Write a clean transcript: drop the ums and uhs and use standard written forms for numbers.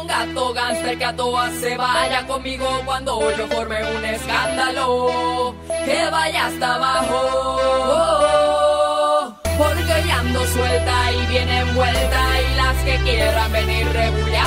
gato gánster que a todas se vaya conmigo cuando yo forme un escándalo, que vaya hasta abajo, porque hoy ando suelta y bien envuelta y las que quieran venir regular